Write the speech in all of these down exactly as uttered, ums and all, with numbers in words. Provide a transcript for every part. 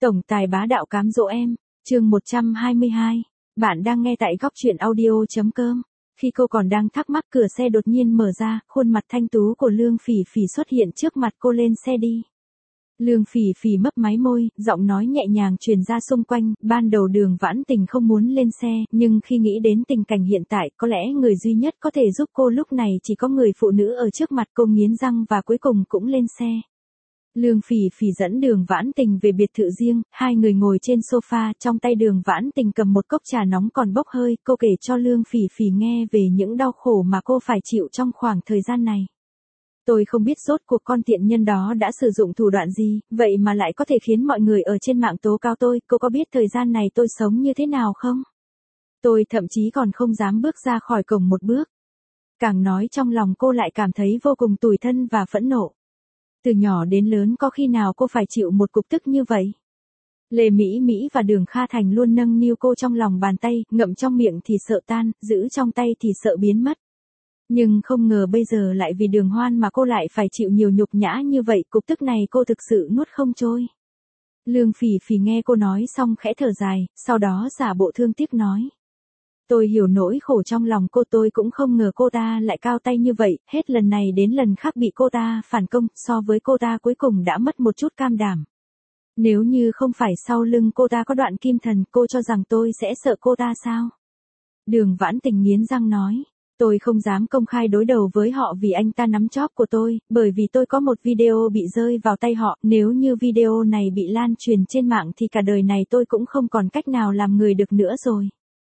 Tổng tài bá đạo cám dỗ em, chương một trăm hai mươi hai. Bạn đang nghe tại góc truyện audio.com. Khi cô còn đang thắc mắc, cửa xe đột nhiên mở ra, khuôn mặt thanh tú của Lương Phỉ Phỉ xuất hiện trước mặt cô. Lên xe đi. Lương Phỉ Phỉ mấp máy môi, giọng nói nhẹ nhàng truyền ra xung quanh. Ban đầu Đường Vãn Tình không muốn lên xe, nhưng khi nghĩ đến tình cảnh hiện tại, có lẽ người duy nhất có thể giúp cô lúc này chỉ có người phụ nữ ở trước mặt cô. Nghiến răng và cuối cùng cũng lên xe. Lương Phỉ Phỉ dẫn Đường Vãn Tình về biệt thự riêng, hai người ngồi trên sofa, trong tay Đường Vãn Tình cầm một cốc trà nóng còn bốc hơi. Cô kể cho Lương Phỉ Phỉ nghe về những đau khổ mà cô phải chịu trong khoảng thời gian này. Tôi không biết rốt cuộc con tiện nhân đó đã sử dụng thủ đoạn gì, vậy mà lại có thể khiến mọi người ở trên mạng tố cáo tôi. Cô có biết thời gian này tôi sống như thế nào không? Tôi thậm chí còn không dám bước ra khỏi cổng một bước. Càng nói trong lòng cô lại cảm thấy vô cùng tủi thân và phẫn nộ. Từ nhỏ đến lớn có khi nào cô phải chịu một cục tức như vậy? Lê Mỹ Mỹ và Đường Kha Thành luôn nâng niu cô trong lòng bàn tay, ngậm trong miệng thì sợ tan, giữ trong tay thì sợ biến mất. Nhưng không ngờ bây giờ lại vì Đường Hoan mà cô lại phải chịu nhiều nhục nhã như vậy. Cục tức này cô thực sự nuốt không trôi. Lương Phỉ Phỉ nghe cô nói xong khẽ thở dài, sau đó giả bộ thương tiếc nói. Tôi hiểu nỗi khổ trong lòng cô, tôi cũng không ngờ cô ta lại cao tay như vậy, hết lần này đến lần khác bị cô ta phản công, so với cô ta cuối cùng đã mất một chút cam đảm. Nếu như không phải sau lưng cô ta có đoạn kim thần, cô cho rằng tôi sẽ sợ cô ta sao? Đường Vãn Tình nghiến răng nói, tôi không dám công khai đối đầu với họ vì anh ta nắm chóp của tôi, bởi vì tôi có một video bị rơi vào tay họ, nếu như video này bị lan truyền trên mạng thì cả đời này tôi cũng không còn cách nào làm người được nữa rồi.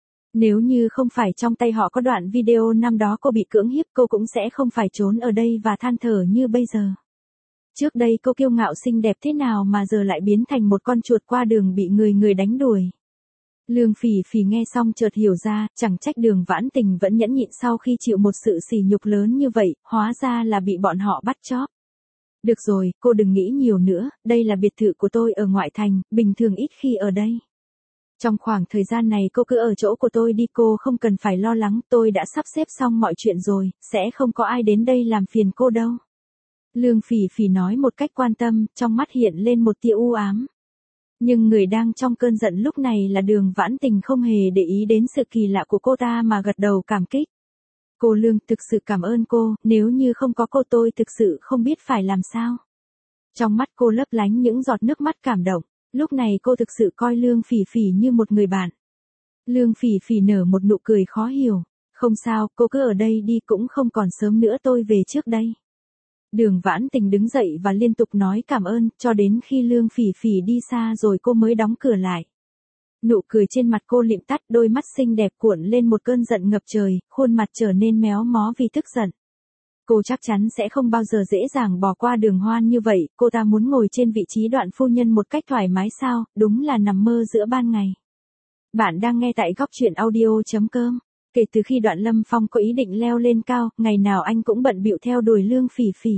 Nếu như không phải trong tay họ có đoạn video năm đó cô bị cưỡng hiếp, cô cũng sẽ không phải trốn ở đây và than thở như bây giờ. Trước đây cô kiêu ngạo xinh đẹp thế nào mà giờ lại biến thành một con chuột qua đường bị người người đánh đuổi. Lương Phỉ Phỉ nghe xong chợt hiểu ra, chẳng trách Đường Vãn Tình vẫn nhẫn nhịn sau khi chịu một sự sỉ nhục lớn như vậy, hóa ra là bị bọn họ bắt chóp. Được rồi, cô đừng nghĩ nhiều nữa, đây là biệt thự của tôi ở ngoại thành, bình thường ít khi ở đây. Trong khoảng thời gian này cô cứ ở chỗ của tôi đi, cô không cần phải lo lắng, tôi đã sắp xếp xong mọi chuyện rồi, sẽ không có ai đến đây làm phiền cô đâu. Lương Phỉ Phỉ nói một cách quan tâm, trong mắt hiện lên một tia u ám. Nhưng người đang trong cơn giận lúc này là Đường Vãn Tình không hề để ý đến sự kỳ lạ của cô ta mà gật đầu cảm kích. Cô Lương, thực sự cảm ơn cô, nếu như không có cô tôi thực sự không biết phải làm sao. Trong mắt cô lấp lánh những giọt nước mắt cảm động. Lúc này cô thực sự coi Lương Phỉ Phỉ như một người bạn. Lương Phỉ Phỉ nở một nụ cười khó hiểu. Không sao, cô cứ ở đây đi, cũng không còn sớm nữa, tôi về trước đây. Đường Vãn Tình đứng dậy và liên tục nói cảm ơn, cho đến khi Lương Phỉ Phỉ đi xa rồi cô mới đóng cửa lại. Nụ cười trên mặt cô lịm tắt, đôi mắt xinh đẹp cuộn lên một cơn giận ngập trời, khuôn mặt trở nên méo mó vì tức giận. Cô chắc chắn sẽ không bao giờ dễ dàng bỏ qua Đường Hoan như vậy, cô ta muốn ngồi trên vị trí Đoạn phu nhân một cách thoải mái sao, đúng là nằm mơ giữa ban ngày. Bạn đang nghe tại góc truyện audio.com. Kể từ khi Đoạn Lâm Phong có ý định leo lên cao, ngày nào anh cũng bận bịu theo đuổi Lương Phỉ Phỉ.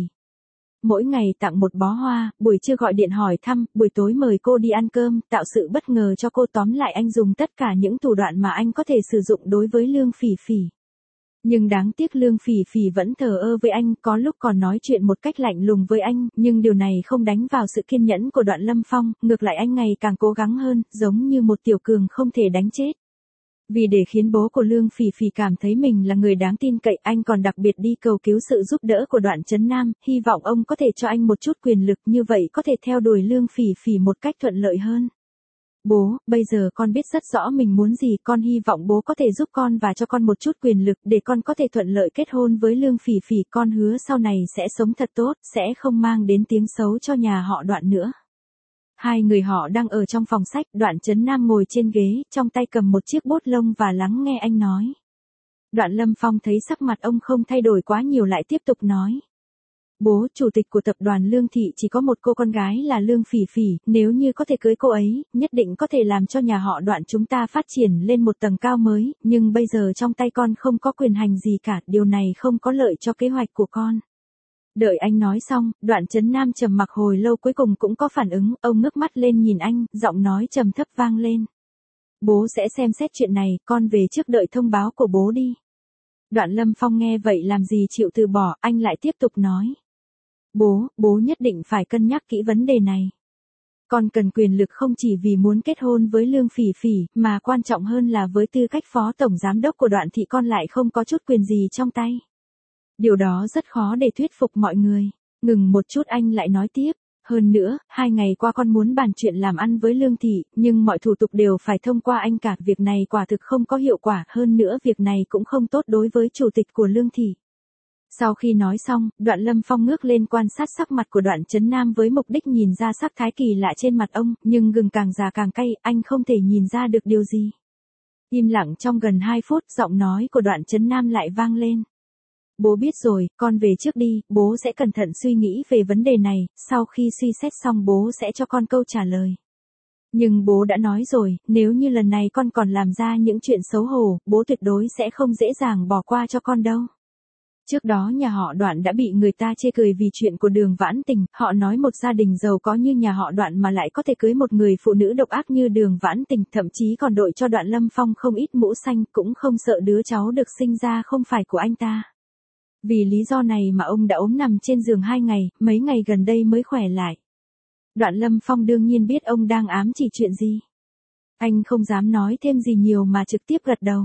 Mỗi ngày tặng một bó hoa, buổi trưa gọi điện hỏi thăm, buổi tối mời cô đi ăn cơm, tạo sự bất ngờ cho cô. Tóm lại anh dùng tất cả những thủ đoạn mà anh có thể sử dụng đối với Lương Phỉ Phỉ. Nhưng đáng tiếc Lương Phỉ Phỉ vẫn thờ ơ với anh, có lúc còn nói chuyện một cách lạnh lùng với anh, nhưng điều này không đánh vào sự kiên nhẫn của Đoạn Lâm Phong, ngược lại anh ngày càng cố gắng hơn, giống như một tiểu cường không thể đánh chết. Vì để khiến bố của Lương Phỉ Phỉ cảm thấy mình là người đáng tin cậy, anh còn đặc biệt đi cầu cứu sự giúp đỡ của Đoạn Chấn Nam, hy vọng ông có thể cho anh một chút quyền lực, như vậy có thể theo đuổi Lương Phỉ Phỉ một cách thuận lợi hơn. Bố, bây giờ con biết rất rõ mình muốn gì, con hy vọng bố có thể giúp con và cho con một chút quyền lực để con có thể thuận lợi kết hôn với Lương Phỉ Phỉ. Con hứa sau này sẽ sống thật tốt, sẽ không mang đến tiếng xấu cho nhà họ Đoạn nữa. Hai người họ đang ở trong phòng sách, Đoạn Chấn Nam ngồi trên ghế, trong tay cầm một chiếc bút lông và lắng nghe anh nói. Đoạn Lâm Phong thấy sắc mặt ông không thay đổi quá nhiều lại tiếp tục nói. Bố, chủ tịch của tập đoàn Lương Thị chỉ có một cô con gái là Lương Phỉ Phỉ, nếu như có thể cưới cô ấy, nhất định có thể làm cho nhà họ Đoạn chúng ta phát triển lên một tầng cao mới, nhưng bây giờ trong tay con không có quyền hành gì cả, điều này không có lợi cho kế hoạch của con. Đợi anh nói xong, Đoạn Chấn Nam trầm mặc hồi lâu cuối cùng cũng có phản ứng, ông ngước mắt lên nhìn anh, giọng nói trầm thấp vang lên. Bố sẽ xem xét chuyện này, con về trước đợi thông báo của bố đi. Đoạn Lâm Phong nghe vậy làm gì chịu từ bỏ, anh lại tiếp tục nói. Bố, bố nhất định phải cân nhắc kỹ vấn đề này. Con cần quyền lực không chỉ vì muốn kết hôn với Lương Phỉ Phỉ, mà quan trọng hơn là với tư cách phó tổng giám đốc của Đoạn thị con lại không có chút quyền gì trong tay. Điều đó rất khó để thuyết phục mọi người. Ngừng một chút anh lại nói tiếp. Hơn nữa, hai ngày qua con muốn bàn chuyện làm ăn với Lương thị, nhưng mọi thủ tục đều phải thông qua anh cả. Việc này quả thực không có hiệu quả, hơn nữa việc này cũng không tốt đối với chủ tịch của Lương thị. Sau khi nói xong, Đoạn Lâm Phong ngước lên quan sát sắc mặt của Đoạn Chấn Nam với mục đích nhìn ra sắc thái kỳ lạ trên mặt ông, nhưng gừng càng già càng cay, anh không thể nhìn ra được điều gì. Im lặng trong gần hai phút, giọng nói của Đoạn Chấn Nam lại vang lên. Bố biết rồi, con về trước đi, bố sẽ cẩn thận suy nghĩ về vấn đề này, sau khi suy xét xong bố sẽ cho con câu trả lời. Nhưng bố đã nói rồi, nếu như lần này con còn làm ra những chuyện xấu hổ, bố tuyệt đối sẽ không dễ dàng bỏ qua cho con đâu. Trước đó nhà họ Đoạn đã bị người ta chê cười vì chuyện của Đường Vãn Tình, họ nói một gia đình giàu có như nhà họ Đoạn mà lại có thể cưới một người phụ nữ độc ác như Đường Vãn Tình, thậm chí còn đội cho Đoạn Lâm Phong không ít mũ xanh, cũng không sợ đứa cháu được sinh ra không phải của anh ta. Vì lý do này mà ông đã ốm nằm trên giường hai ngày, mấy ngày gần đây mới khỏe lại. Đoạn Lâm Phong đương nhiên biết ông đang ám chỉ chuyện gì. Anh không dám nói thêm gì nhiều mà trực tiếp gật đầu.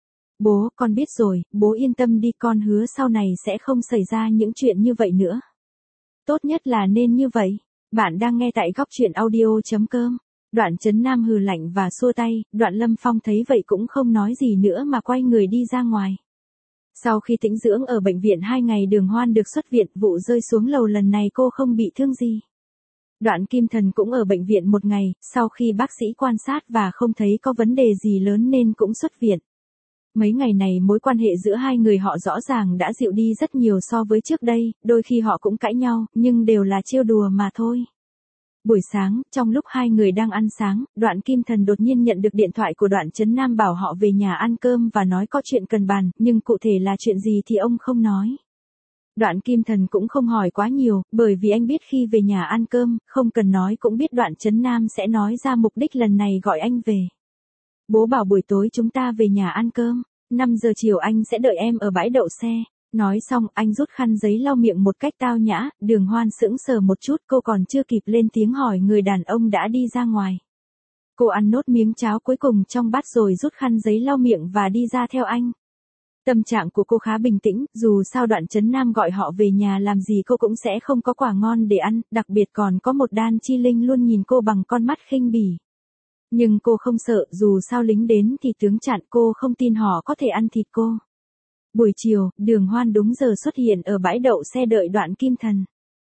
Bố, con biết rồi, bố yên tâm đi, con hứa sau này sẽ không xảy ra những chuyện như vậy nữa. Tốt nhất là nên như vậy. Bạn đang nghe tại góc truyện audio chấm com. Đoạn Chấn Nam hừ lạnh và xua tay, Đoạn Lâm Phong thấy vậy cũng không nói gì nữa mà quay người đi ra ngoài. Sau khi tĩnh dưỡng ở bệnh viện hai ngày, Đường Hoan được xuất viện, vụ rơi xuống lầu lần này cô không bị thương gì. Đoạn Kim Thần cũng ở bệnh viện một ngày, sau khi bác sĩ quan sát và không thấy có vấn đề gì lớn nên cũng xuất viện. Mấy ngày này mối quan hệ giữa hai người họ rõ ràng đã dịu đi rất nhiều so với trước đây, đôi khi họ cũng cãi nhau, nhưng đều là trêu đùa mà thôi. Buổi sáng, trong lúc hai người đang ăn sáng, Đoạn Kim Thần đột nhiên nhận được điện thoại của Đoạn Chấn Nam bảo họ về nhà ăn cơm và nói có chuyện cần bàn, nhưng cụ thể là chuyện gì thì ông không nói. Đoạn Kim Thần cũng không hỏi quá nhiều, bởi vì anh biết khi về nhà ăn cơm, không cần nói cũng biết Đoạn Chấn Nam sẽ nói ra mục đích lần này gọi anh về. Bố bảo buổi tối chúng ta về nhà ăn cơm, năm giờ chiều anh sẽ đợi em ở bãi đậu xe. Nói xong, anh rút khăn giấy lau miệng một cách tao nhã, Đường Hoan sững sờ một chút, cô còn chưa kịp lên tiếng hỏi người đàn ông đã đi ra ngoài. Cô ăn nốt miếng cháo cuối cùng trong bát rồi rút khăn giấy lau miệng và đi ra theo anh. Tâm trạng của cô khá bình tĩnh, dù sao Đoạn Chấn Nam gọi họ về nhà làm gì cô cũng sẽ không có quả ngon để ăn, đặc biệt còn có một Đan Chi Linh luôn nhìn cô bằng con mắt khinh bỉ. Nhưng cô không sợ, dù sao lính đến thì tướng chặn, cô không tin họ có thể ăn thịt cô. Buổi chiều, Đường Hoan đúng giờ xuất hiện ở bãi đậu xe đợi Đoạn Kim Thần.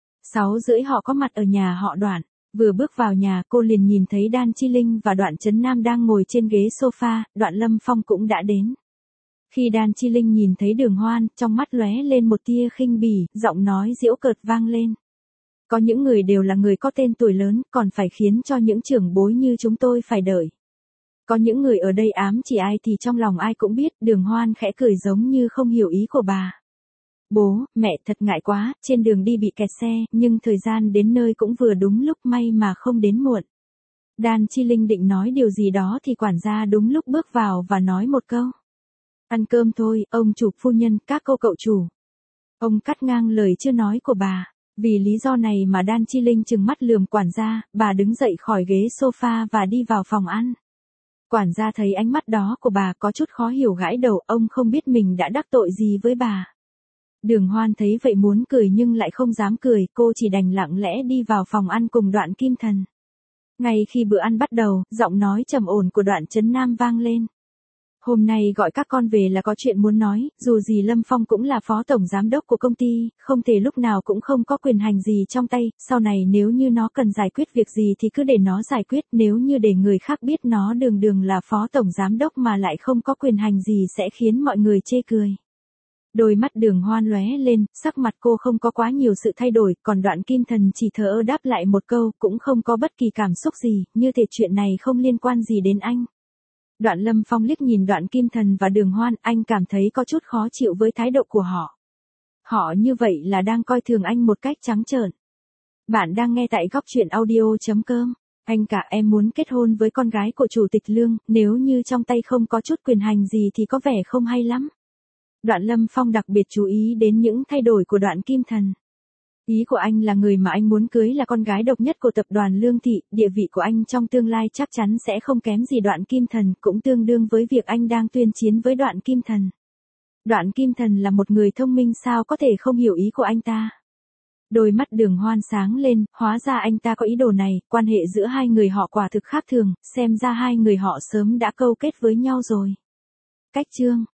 Sáu rưỡi họ có mặt ở nhà họ Đoạn. Vừa bước vào nhà cô liền nhìn thấy Đan Chi Linh và Đoạn Chấn Nam đang ngồi trên ghế sofa, Đoạn Lâm Phong cũng đã đến. Khi Đan Chi Linh nhìn thấy Đường Hoan, trong mắt lóe lên một tia khinh bỉ, giọng nói giễu cợt vang lên. Có những người đều là người có tên tuổi lớn, còn phải khiến cho những trưởng bối như chúng tôi phải đợi. Có những người ở đây ám chỉ ai thì trong lòng ai cũng biết, Đường Hoan khẽ cười giống như không hiểu ý của bà. Bố, mẹ thật ngại quá, trên đường đi bị kẹt xe, nhưng thời gian đến nơi cũng vừa đúng lúc, may mà không đến muộn. Đan Chi Linh định nói điều gì đó thì quản gia đúng lúc bước vào và nói một câu. Ăn cơm thôi, ông chủ, phu nhân, các cô cậu chủ. Ông cắt ngang lời chưa nói của bà. Vì lý do này mà Đan Chi Linh trừng mắt lườm quản gia, bà đứng dậy khỏi ghế sofa và đi vào phòng ăn. Quản gia thấy ánh mắt đó của bà có chút khó hiểu, gãi đầu, ông không biết mình đã đắc tội gì với bà. Đường Hoan thấy vậy muốn cười nhưng lại không dám cười, cô chỉ đành lặng lẽ đi vào phòng ăn cùng Đoạn Kim Thần. Ngay khi bữa ăn bắt đầu, giọng nói trầm ổn của Đoạn Chấn Nam vang lên. Hôm nay gọi các con về là có chuyện muốn nói, dù gì Lâm Phong cũng là phó tổng giám đốc của công ty, không thể lúc nào cũng không có quyền hành gì trong tay, sau này nếu như nó cần giải quyết việc gì thì cứ để nó giải quyết, nếu như để người khác biết nó đường đường là phó tổng giám đốc mà lại không có quyền hành gì sẽ khiến mọi người chê cười. Đôi mắt Đường Hoan lóe lên, sắc mặt cô không có quá nhiều sự thay đổi, còn Đoạn Kim Thần chỉ thờ ơ đáp lại một câu, cũng không có bất kỳ cảm xúc gì, như thể chuyện này không liên quan gì đến anh. Đoạn Lâm Phong liếc nhìn Đoạn Kim Thần và Đường Hoan, anh cảm thấy có chút khó chịu với thái độ của họ. Họ như vậy là đang coi thường anh một cách trắng trợn. Bạn đang nghe tại góc truyện audio chấm com. Anh cả, em muốn kết hôn với con gái của chủ tịch Lương, nếu như trong tay không có chút quyền hành gì thì có vẻ không hay lắm. Đoạn Lâm Phong đặc biệt chú ý đến những thay đổi của Đoạn Kim Thần. Ý của anh là người mà anh muốn cưới là con gái độc nhất của tập đoàn Lương Thị, địa vị của anh trong tương lai chắc chắn sẽ không kém gì Đoạn Kim Thần, cũng tương đương với việc anh đang tuyên chiến với Đoạn Kim Thần. Đoạn Kim Thần là một người thông minh sao có thể không hiểu ý của anh ta. Đôi mắt Đường Hoan sáng lên, hóa ra anh ta có ý đồ này, quan hệ giữa hai người họ quả thực khác thường, xem ra hai người họ sớm đã câu kết với nhau rồi. Cách chương